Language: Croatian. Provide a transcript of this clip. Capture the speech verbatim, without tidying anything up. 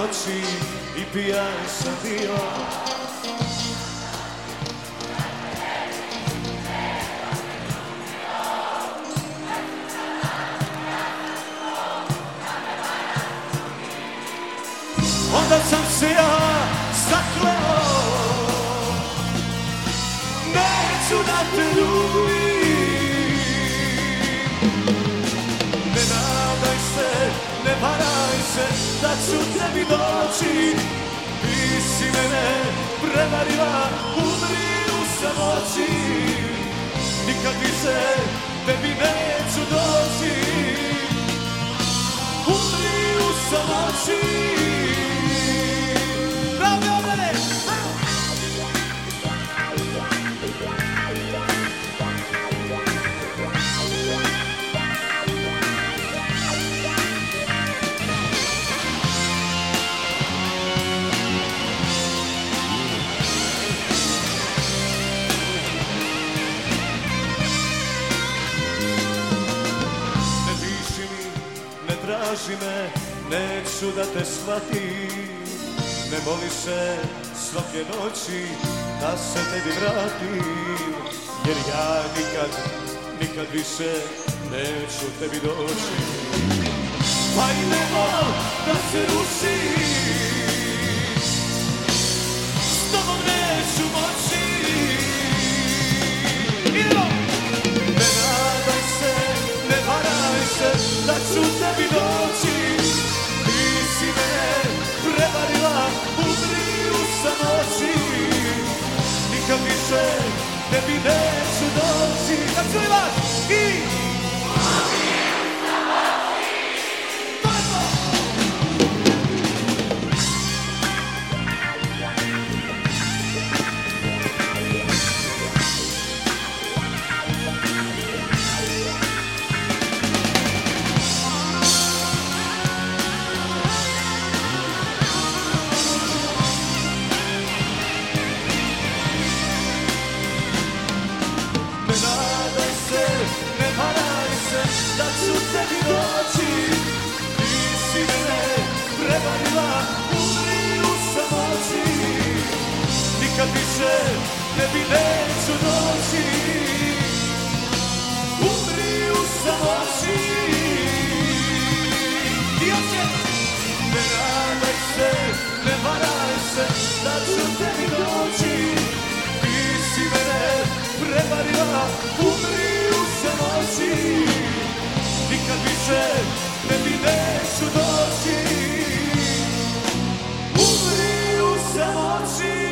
noći i pijan sam bio. Onda sam se ja zakleo, neću da te ljubim. Ne nadaj se, ne varaj se, da ću tebi doći. Ti si mene prevarila, umri u samoći. Nikad više tebi neću doći. Umri u samoći. Traži me, neću da te shvatim. Ne moli se svake noći da se tebi vratim. Jer ja nikad, nikad više neću tebi doći. Pa i ne vol da se rušiš, s tobom neću moći. Idemo! Ne nadaj se, ne varaj se, da ću tebi doći. Ti si me prevarila, umri u samoći. Nikad više tebi neću doći. Da čuj vas i... Da ću tebi doći, ti si mene prevarila, umri u samoći. Nikad više tebi neću doći. Umri u samoći. I opet, ne nadaj se, ne varaj se, da ću tebi doći. Ti si mene prevarila, umri u samoći. Nikad više tebi neću doći. Umri u samoći.